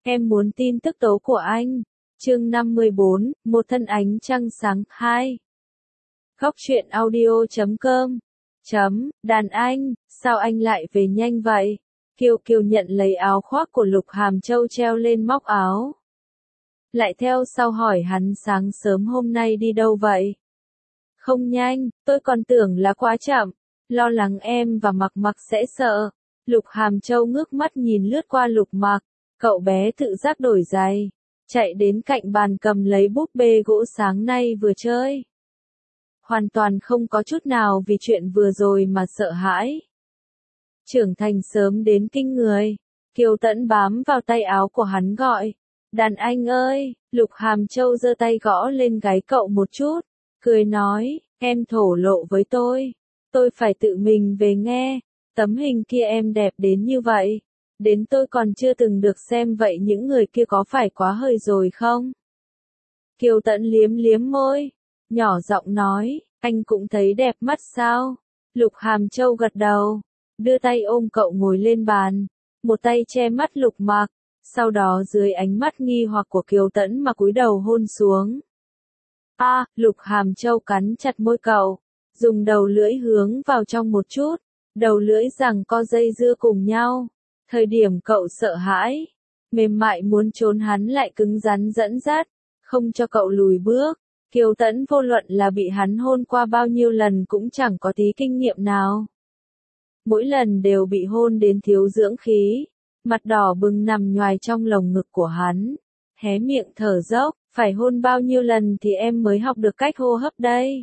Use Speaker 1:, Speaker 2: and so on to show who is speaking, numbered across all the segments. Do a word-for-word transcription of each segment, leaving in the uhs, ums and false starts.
Speaker 1: Em muốn tin tức tố của anh. Chương năm mươi bốn, một thân ánh trăng sáng. Hai. Góc truyện audio chấm com. Chấm, đàn anh, sao anh lại về nhanh vậy? Kiều Kiều nhận lấy áo khoác của Lục Hàm Châu treo lên móc áo. Lại theo sau hỏi hắn sáng sớm hôm nay đi đâu vậy? Không nhanh, tôi còn tưởng là quá chậm, lo lắng em và Mặc Mặc sẽ sợ. Lục Hàm Châu ngước mắt nhìn lướt qua Lục Mặc, cậu bé tự giác đổi giày, chạy đến cạnh bàn cầm lấy búp bê gỗ sáng nay vừa chơi. Hoàn toàn không có chút nào vì chuyện vừa rồi mà sợ hãi. Trưởng thành sớm đến kinh người, Kiều Tẫn bám vào tay áo của hắn gọi, đàn anh ơi. Lục Hàm Châu giơ tay gõ lên gáy cậu một chút, cười nói, em thổ lộ với tôi, tôi phải tự mình về nghe, tấm hình kia em đẹp đến như vậy, đến tôi còn chưa từng được xem vậy những người kia có phải quá hời rồi không? Kiều Tẫn liếm liếm môi, nhỏ giọng nói, anh cũng thấy đẹp mắt sao? Lục Hàm Châu gật đầu, đưa tay ôm cậu ngồi lên bàn, một tay che mắt Lục Mặc, sau đó dưới ánh mắt nghi hoặc của Kiều Tẫn mà cúi đầu hôn xuống. A, à, Lục Hàm Châu cắn chặt môi cậu, dùng đầu lưỡi hướng vào trong một chút, đầu lưỡi giằng co dây dưa cùng nhau. Thời điểm cậu sợ hãi, mềm mại muốn trốn hắn lại cứng rắn dẫn dắt, không cho cậu lùi bước. Kiều Tẫn vô luận là bị hắn hôn qua bao nhiêu lần cũng chẳng có tí kinh nghiệm nào. Mỗi lần đều bị hôn đến thiếu dưỡng khí, mặt đỏ bừng nằm nhoài trong lồng ngực của hắn, hé miệng thở dốc, phải hôn bao nhiêu lần thì em mới học được cách hô hấp đây?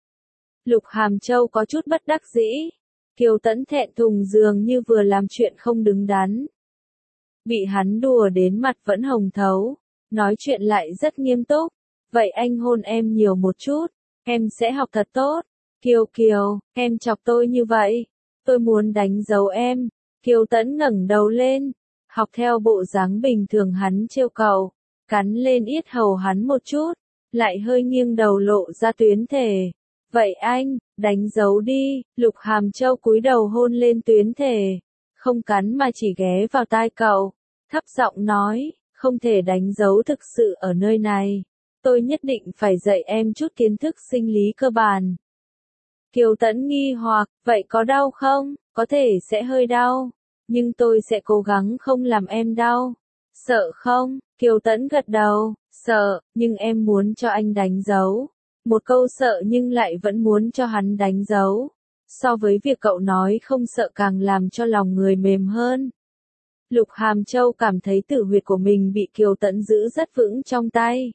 Speaker 1: Lục Hàm Châu có chút bất đắc dĩ, Kiều Tẫn thẹn thùng dường như vừa làm chuyện không đứng đắn. Bị hắn đùa đến mặt vẫn hồng thấu, nói chuyện lại rất nghiêm túc, vậy anh hôn em nhiều một chút, em sẽ học thật tốt. Kiều Kiều, em chọc tôi như vậy, tôi muốn đánh dấu em. Kiều Tẫn ngẩng đầu lên, học theo bộ dáng bình thường hắn trêu cậu, cắn lên yết hầu hắn một chút, lại hơi nghiêng đầu lộ ra tuyến thể. Vậy anh, đánh dấu đi. Lục Hàm Châu cúi đầu hôn lên tuyến thể, không cắn mà chỉ ghé vào tai cậu, thấp giọng nói, không thể đánh dấu thực sự ở nơi này, tôi nhất định phải dạy em chút kiến thức sinh lý cơ bản. Kiều Tẫn nghi hoặc, vậy có đau không? Có thể sẽ hơi đau, nhưng tôi sẽ cố gắng không làm em đau. Sợ không? Kiều Tẫn gật đầu, sợ, nhưng em muốn cho anh đánh dấu. Một câu sợ nhưng lại vẫn muốn cho hắn đánh dấu. So với việc cậu nói không sợ càng làm cho lòng người mềm hơn. Lục Hàm Châu cảm thấy tử huyệt của mình bị Kiều Tẫn giữ rất vững trong tay.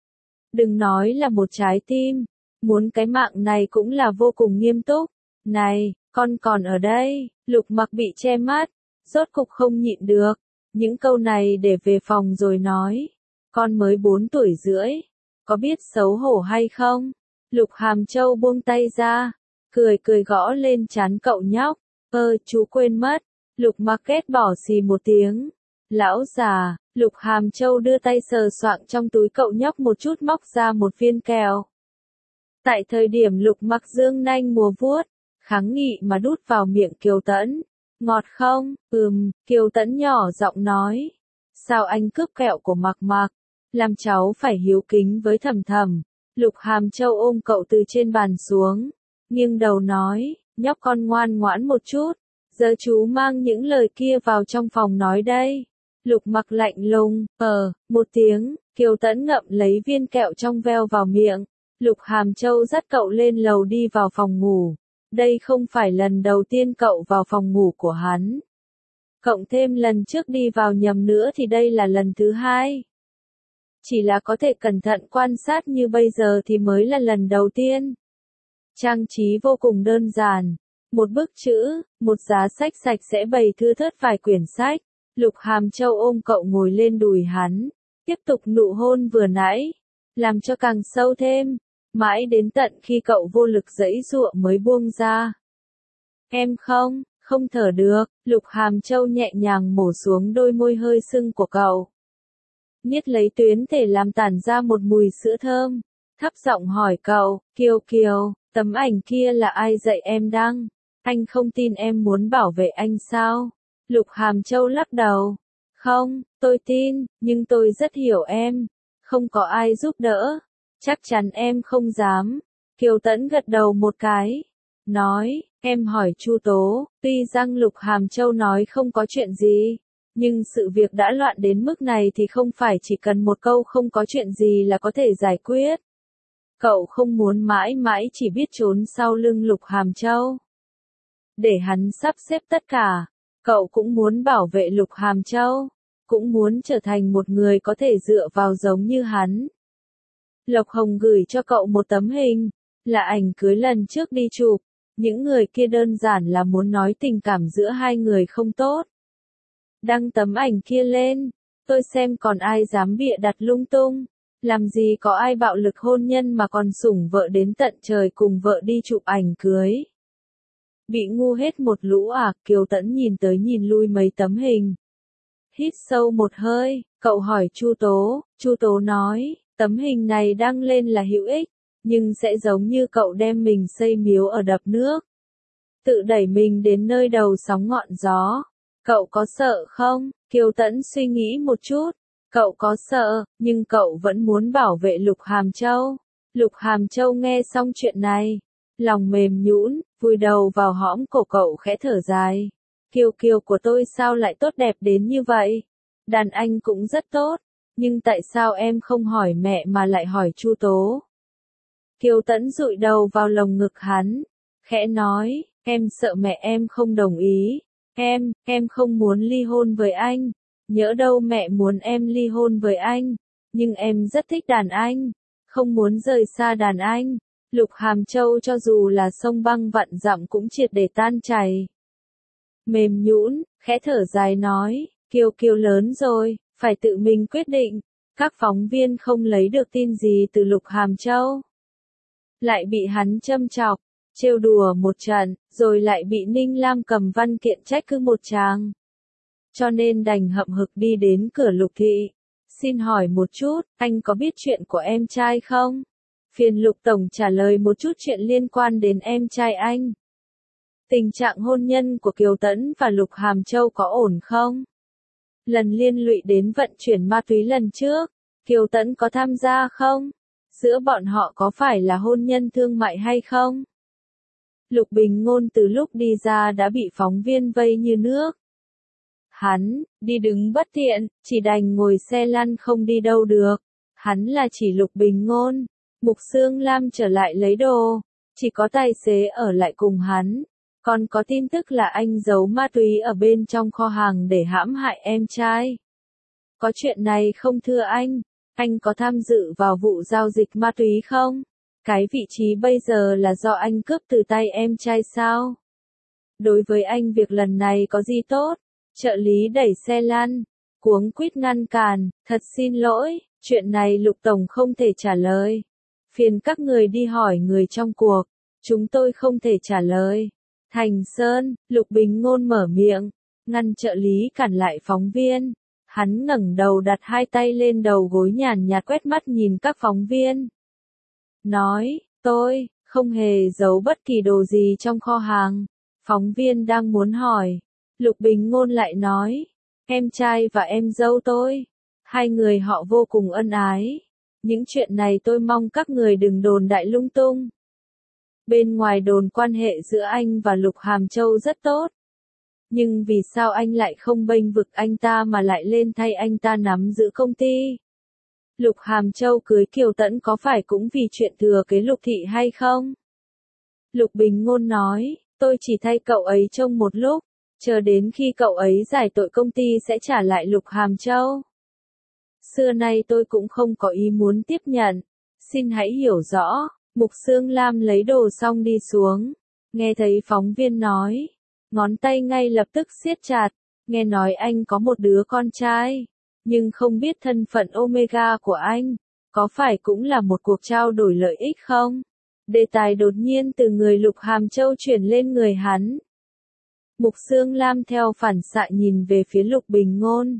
Speaker 1: Đừng nói là một trái tim, muốn cái mạng này cũng là vô cùng nghiêm túc. Này, con còn ở đây. Lục Mặc bị che mắt, rốt cục không nhịn được. Những câu này để về phòng rồi nói. Con mới bốn tuổi rưỡi, có biết xấu hổ hay không? Lục Hàm Châu buông tay ra, cười cười gõ lên trán cậu nhóc. Ơ, chú quên mất. Lục Mặc ghét bỏ xì một tiếng. Lão già. Lục Hàm Châu đưa tay sờ soạng trong túi cậu nhóc một chút móc ra một viên kẹo. Tại thời điểm Lục Mặc dương nanh múa vuốt, kháng nghị mà đút vào miệng Kiều Tẫn. Ngọt không? Ừm, Kiều Tẫn nhỏ giọng nói. Sao anh cướp kẹo của Mặc Mặc? Làm cháu phải hiếu kính với Thầm Thầm. Lục Hàm Châu ôm cậu từ trên bàn xuống, nghiêng đầu nói, nhóc con ngoan ngoãn một chút, giờ chú mang những lời kia vào trong phòng nói đây. Lục Mặc lạnh lùng, ờ, một tiếng, Kiều Tẫn ngậm lấy viên kẹo trong veo vào miệng. Lục Hàm Châu dắt cậu lên lầu đi vào phòng ngủ. Đây không phải lần đầu tiên cậu vào phòng ngủ của hắn. Cộng thêm lần trước đi vào nhầm nữa thì đây là lần thứ hai. Chỉ là có thể cẩn thận quan sát như bây giờ thì mới là lần đầu tiên. Trang trí vô cùng đơn giản. Một bức chữ, một giá sách sạch sẽ bày thưa thớt vài quyển sách. Lục Hàm Châu ôm cậu ngồi lên đùi hắn, tiếp tục nụ hôn vừa nãy, làm cho càng sâu thêm, mãi đến tận khi cậu vô lực giãy giụa mới buông ra. Em không, không thở được. Lục Hàm Châu nhẹ nhàng mổ xuống đôi môi hơi sưng của cậu. Niết lấy tuyến thể làm tản ra một mùi sữa thơm, thấp giọng hỏi cậu, Kiều Kiều, tấm ảnh kia là ai dạy em đăng? Anh không tin em muốn bảo vệ anh sao? Lục Hàm Châu lắc đầu. Không, tôi tin, nhưng tôi rất hiểu em. Không có ai giúp đỡ. Chắc chắn em không dám. Kiều Tẫn gật đầu một cái. Nói, em hỏi Chu Tố, tuy rằng Lục Hàm Châu nói không có chuyện gì. Nhưng sự việc đã loạn đến mức này thì không phải chỉ cần một câu không có chuyện gì là có thể giải quyết. Cậu không muốn mãi mãi chỉ biết trốn sau lưng Lục Hàm Châu. Để hắn sắp xếp tất cả, cậu cũng muốn bảo vệ Lục Hàm Châu, cũng muốn trở thành một người có thể dựa vào giống như hắn. Lộc Hồng gửi cho cậu một tấm hình, là ảnh cưới lần trước đi chụp, những người kia đơn giản là muốn nói tình cảm giữa hai người không tốt. Đăng tấm ảnh kia lên, tôi xem còn ai dám bịa đặt lung tung, làm gì có ai bạo lực hôn nhân mà còn sủng vợ đến tận trời cùng vợ đi chụp ảnh cưới. Bị ngu hết một lũ à, Kiều Tẫn nhìn tới nhìn lui mấy tấm hình. Hít sâu một hơi, cậu hỏi Chu Tố, Chu Tố nói, tấm hình này đăng lên là hữu ích, nhưng sẽ giống như cậu đem mình xây miếu ở đập nước. Tự đẩy mình đến nơi đầu sóng ngọn gió. Cậu có sợ không? Kiều Tẫn suy nghĩ một chút. Cậu có sợ, nhưng cậu vẫn muốn bảo vệ Lục Hàm Châu. Lục Hàm Châu nghe xong chuyện này, lòng mềm nhũn, vùi đầu vào hõm cổ cậu khẽ thở dài. Kiều Kiều của tôi sao lại tốt đẹp đến như vậy? Đàn anh cũng rất tốt, nhưng tại sao em không hỏi mẹ mà lại hỏi Chu Tố? Kiều Tẫn dụi đầu vào lồng ngực hắn, khẽ nói, em sợ mẹ em không đồng ý. Em, em không muốn ly hôn với anh. Nhỡ đâu mẹ muốn em ly hôn với anh. Nhưng em rất thích đàn anh. Không muốn rời xa đàn anh. Lục Hàm Châu cho dù là sông băng vạn dặm cũng triệt để tan chảy. Mềm nhũn, khẽ thở dài nói, Kiều Kiều lớn rồi, phải tự mình quyết định. Các phóng viên không lấy được tin gì từ Lục Hàm Châu. Lại bị hắn châm chọc, trêu đùa một trận, rồi lại bị Ninh Lam cầm văn kiện trách cứ một tràng. Cho nên đành hậm hực đi đến cửa Lục thị. Xin hỏi một chút, anh có biết chuyện của em trai không? Phiền Lục Tổng trả lời một chút chuyện liên quan đến em trai anh. Tình trạng hôn nhân của Kiều Tẫn và Lục Hàm Châu có ổn không? Lần liên lụy đến vận chuyển ma túy lần trước, Kiều Tẫn có tham gia không? Giữa bọn họ có phải là hôn nhân thương mại hay không? Lục Bình Ngôn từ lúc đi ra đã bị phóng viên vây như nước. Hắn, đi đứng bất tiện, chỉ đành ngồi xe lăn không đi đâu được. Hắn là chỉ Lục Bình Ngôn. Mục Sương Lam trở lại lấy đồ. Chỉ có tài xế ở lại cùng hắn. Còn có tin tức là anh giấu ma túy ở bên trong kho hàng để hãm hại em trai. Có chuyện này không thưa anh? Anh có tham dự vào vụ giao dịch ma túy không? Cái vị trí bây giờ là do anh cướp từ tay em trai sao? Đối với anh việc lần này có gì tốt? Trợ lý đẩy xe lăn, cuống quýt ngăn cản, thật xin lỗi, chuyện này Lục Tổng không thể trả lời. Phiền các người đi hỏi người trong cuộc, chúng tôi không thể trả lời. Thành Sơn, Lục Bình Ngôn mở miệng, ngăn trợ lý cản lại phóng viên. Hắn ngẩng đầu đặt hai tay lên đầu gối nhàn nhạt quét mắt nhìn các phóng viên. Nói, tôi, không hề giấu bất kỳ đồ gì trong kho hàng. Phóng viên đang muốn hỏi. Lục Bình Ngôn lại nói, em trai và em dâu tôi, hai người họ vô cùng ân ái. Những chuyện này tôi mong các người đừng đồn đại lung tung. Bên ngoài đồn quan hệ giữa anh và Lục Hàm Châu rất tốt. Nhưng vì sao anh lại không bênh vực anh ta mà lại lên thay anh ta nắm giữ công ty? Lục Hàm Châu cưới Kiều Tẫn có phải cũng vì chuyện thừa kế Lục thị hay không? Lục Bình Ngôn nói, tôi chỉ thay cậu ấy trông một lúc, chờ đến khi cậu ấy giải tội công ty sẽ trả lại Lục Hàm Châu. Xưa nay tôi cũng không có ý muốn tiếp nhận, xin hãy hiểu rõ. Mục Sương Lam lấy đồ xong đi xuống, nghe thấy phóng viên nói, ngón tay ngay lập tức siết chặt, nghe nói anh có một đứa con trai, nhưng không biết thân phận Omega của anh, có phải cũng là một cuộc trao đổi lợi ích không? Đề tài đột nhiên từ người Lục Hàm Châu chuyển lên người hắn. Mục Sương Lam theo phản xạ nhìn về phía Lục Bình Ngôn.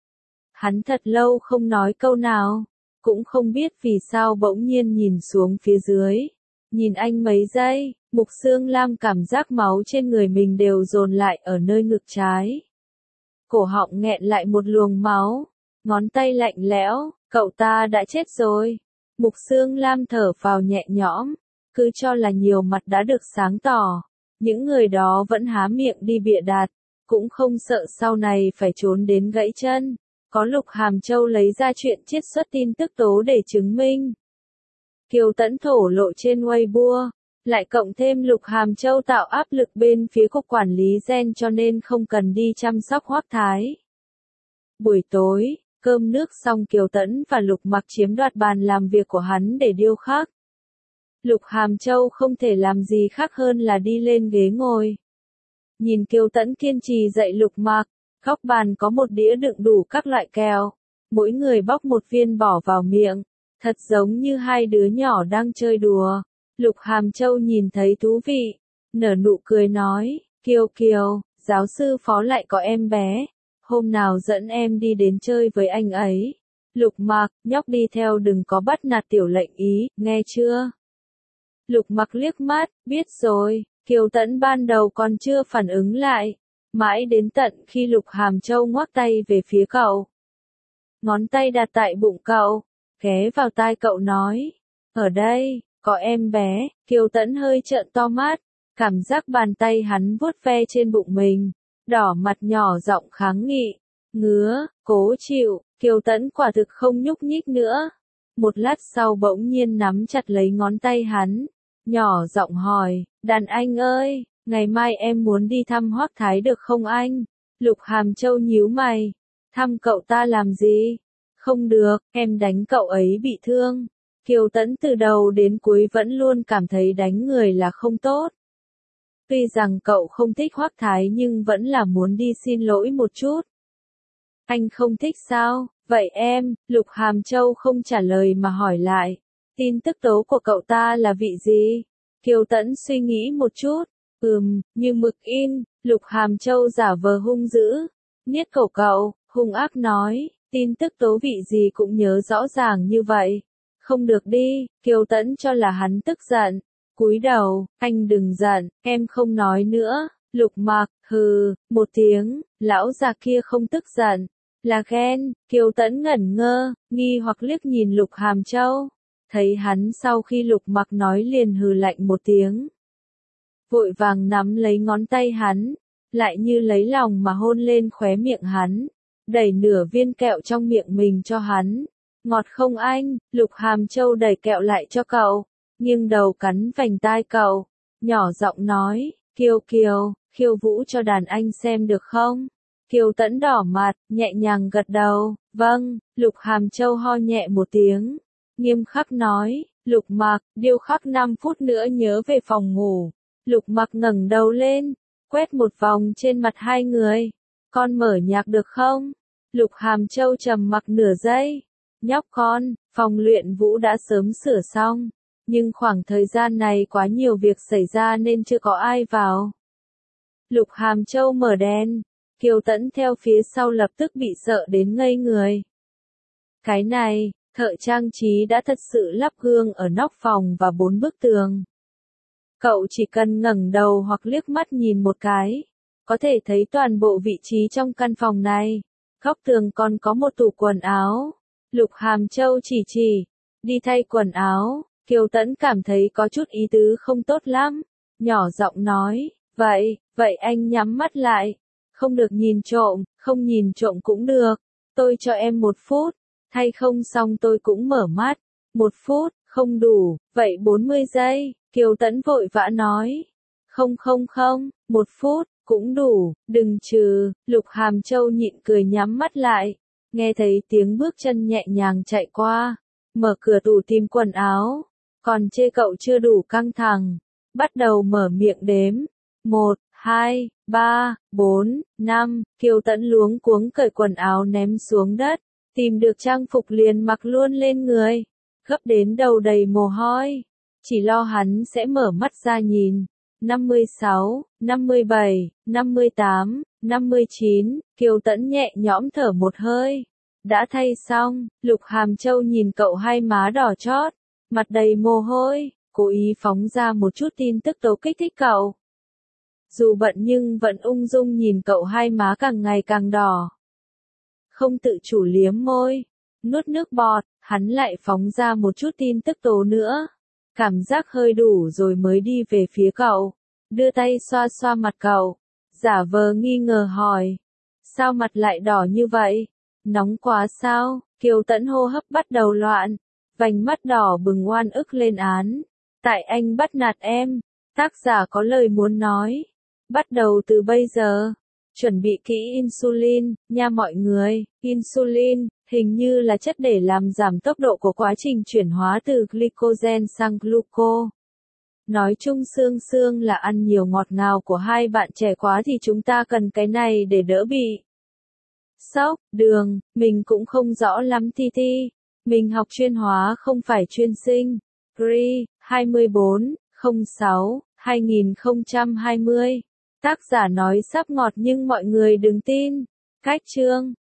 Speaker 1: Hắn thật lâu không nói câu nào, cũng không biết vì sao bỗng nhiên nhìn xuống phía dưới. Nhìn anh mấy giây, Mục Sương Lam cảm giác máu trên người mình đều dồn lại ở nơi ngực trái. cổ họng nghẹn lại một luồng máu, ngón tay lạnh lẽo, cậu ta đã chết rồi. Mục Xương Lam thở phào nhẹ nhõm, cứ cho là nhiều mặt đã được sáng tỏ, những người đó vẫn há miệng đi bịa đặt, cũng không sợ sau này phải trốn đến gãy chân. Có Lục Hàm Châu lấy ra chuyện chiết xuất tin tức tố để chứng minh. Kiều Tẫn thổ lộ trên Weibo, lại cộng thêm Lục Hàm Châu tạo áp lực bên phía cục quản lý gen cho nên không cần đi chăm sóc Hoắc Thái. Buổi tối, cơm nước xong Kiều Tẫn và Lục Mặc chiếm đoạt bàn làm việc của hắn để điêu khắc. Lục Hàm Châu không thể làm gì khác hơn là đi lên ghế ngồi. Nhìn Kiều Tẫn kiên trì dạy Lục Mặc, góc bàn có một đĩa đựng đủ các loại kẹo, mỗi người bóc một viên bỏ vào miệng, thật giống như hai đứa nhỏ đang chơi đùa. Lục Hàm Châu nhìn thấy thú vị, nở nụ cười nói, Kiều Kiều, giáo sư Phó lại có em bé, hôm nào dẫn em đi đến chơi với anh ấy. Lục Mặc, nhóc đi theo đừng có bắt nạt tiểu lệnh ý, nghe chưa? Lục Mặc liếc mắt, biết rồi. Kiều Tẫn ban đầu còn chưa phản ứng lại, mãi đến tận khi Lục Hàm Châu ngoắc tay về phía cậu. Ngón tay đặt tại bụng cậu, ghé vào tai cậu nói, ở đây, có em bé. Kiều Tẫn hơi trợn to mắt, cảm giác bàn tay hắn vuốt ve trên bụng mình, đỏ mặt nhỏ giọng kháng nghị, ngứa, cố chịu. Kiều Tẫn quả thực không nhúc nhích nữa, một lát sau bỗng nhiên nắm chặt lấy ngón tay hắn, nhỏ giọng hỏi, đàn anh ơi, ngày mai em muốn đi thăm Hoắc Thái được không anh? Lục Hàm Châu nhíu mày, thăm cậu ta làm gì? Không được, em đánh cậu ấy bị thương. Kiều Tẫn từ đầu đến cuối vẫn luôn cảm thấy đánh người là không tốt. Tuy rằng cậu không thích Hoắc Thái nhưng vẫn là muốn đi xin lỗi một chút. Anh không thích sao? Vậy em, Lục Hàm Châu không trả lời mà hỏi lại. Tin tức tố của cậu ta là vị gì? Kiều Tẫn suy nghĩ một chút. Ừm, như mực in. Lục Hàm Châu giả vờ hung dữ. Niết cổ cậu, hung ác nói. Tin tức tố vị gì cũng nhớ rõ ràng như vậy. Không được đi. Kiều Tẫn cho là hắn tức giận. Cúi đầu, anh đừng giận, em không nói nữa. Lục Mặc, hừ, một tiếng. Lão già kia không tức giận. Là ghen. Kiều Tẫn ngẩn ngơ, nghi hoặc liếc nhìn Lục Hàm Châu. Thấy hắn sau khi Lục Mặc nói liền hừ lạnh một tiếng. Vội vàng nắm lấy ngón tay hắn, lại như lấy lòng mà hôn lên khóe miệng hắn, đẩy nửa viên kẹo trong miệng mình cho hắn. Ngọt không anh? Lục Hàm Châu đẩy kẹo lại cho cậu, nghiêng đầu cắn vành tai cậu, nhỏ giọng nói, Kiều Kiều, khiêu vũ cho đàn anh xem được không? Kiều Tẫn đỏ mặt, nhẹ nhàng gật đầu, vâng. Lục Hàm Châu ho nhẹ một tiếng, nghiêm khắc nói, Lục Mặc, điêu khắc năm phút nữa nhớ về phòng ngủ. Lục Mặc ngẩng đầu lên, quét một vòng trên mặt hai người. Con mở nhạc được không? Lục Hàm Châu trầm mặc nửa giây. Nhóc con, phòng luyện vũ đã sớm sửa xong, nhưng khoảng thời gian này quá nhiều việc xảy ra nên chưa có ai vào. Lục Hàm Châu mở đèn, Kiều Tẫn theo phía sau lập tức bị sợ đến ngây người. Cái này, thợ trang trí đã thật sự lắp gương ở nóc phòng và bốn bức tường. Cậu chỉ cần ngẩng đầu hoặc liếc mắt nhìn một cái, có thể thấy toàn bộ vị trí trong căn phòng này. Góc tường còn có một tủ quần áo. Lục Hàm Châu chỉ chỉ, đi thay quần áo. Kiều Tẫn cảm thấy có chút ý tứ không tốt lắm, nhỏ giọng nói, vậy, vậy anh nhắm mắt lại, không được nhìn trộm, không nhìn trộm cũng được, tôi cho em một phút, thay không xong tôi cũng mở mắt. Một phút, không đủ, vậy bốn mươi giây, Kiều Tẫn vội vã nói. Không không không, một phút, cũng đủ, đừng trừ. Lục Hàm Châu nhịn cười nhắm mắt lại, nghe thấy tiếng bước chân nhẹ nhàng chạy qua, mở cửa tủ tìm quần áo, còn chê cậu chưa đủ căng thẳng, bắt đầu mở miệng đếm. Một, hai, ba, bốn, năm, Kiều Tẫn luống cuống cởi quần áo ném xuống đất, tìm được trang phục liền mặc luôn lên người, gấp đến đầu đầy mồ hôi, chỉ lo hắn sẽ mở mắt ra nhìn. năm mươi sáu, năm mươi bảy, năm mươi tám, năm mươi chín, Kiều Tẫn nhẹ nhõm thở một hơi. Đã thay xong, Lục Hàm Châu nhìn cậu hai má đỏ chót, mặt đầy mồ hôi, cố ý phóng ra một chút tin tức tố kích thích cậu. Dù bận nhưng vẫn ung dung nhìn cậu, hai má càng ngày càng đỏ. Không tự chủ liếm môi, nuốt nước bọt, hắn lại phóng ra một chút tin tức tố nữa. Cảm giác hơi đủ rồi mới đi về phía cậu, đưa tay xoa xoa mặt cậu, giả vờ nghi ngờ hỏi. Sao mặt lại đỏ như vậy? Nóng quá sao? Kiều Tẫn hô hấp bắt đầu loạn, vành mắt đỏ bừng oan ức lên án. Tại anh bắt nạt em, tác giả có lời muốn nói. Bắt đầu từ bây giờ, chuẩn bị kỹ insulin, nha mọi người. Insulin, hình như là chất để làm giảm tốc độ của quá trình chuyển hóa từ glycogen sang gluco. Nói chung xương xương là ăn nhiều ngọt ngào của hai bạn trẻ quá thì chúng ta cần cái này để đỡ bị sốc, đường, mình cũng không rõ lắm Ti Ti. Mình học chuyên hóa không phải chuyên sinh. Gri, hai mươi bốn, không sáu, hai nghìn không trăm hai mươi. Tác giả nói sắp ngọt nhưng mọi người đừng tin. Cách chương